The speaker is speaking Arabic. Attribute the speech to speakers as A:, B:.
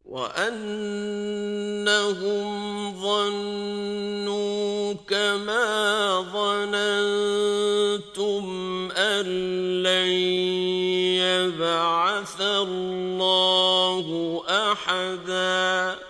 A: وأنهم ظنوا كما ظننتم أن لن يبعث الله أحداً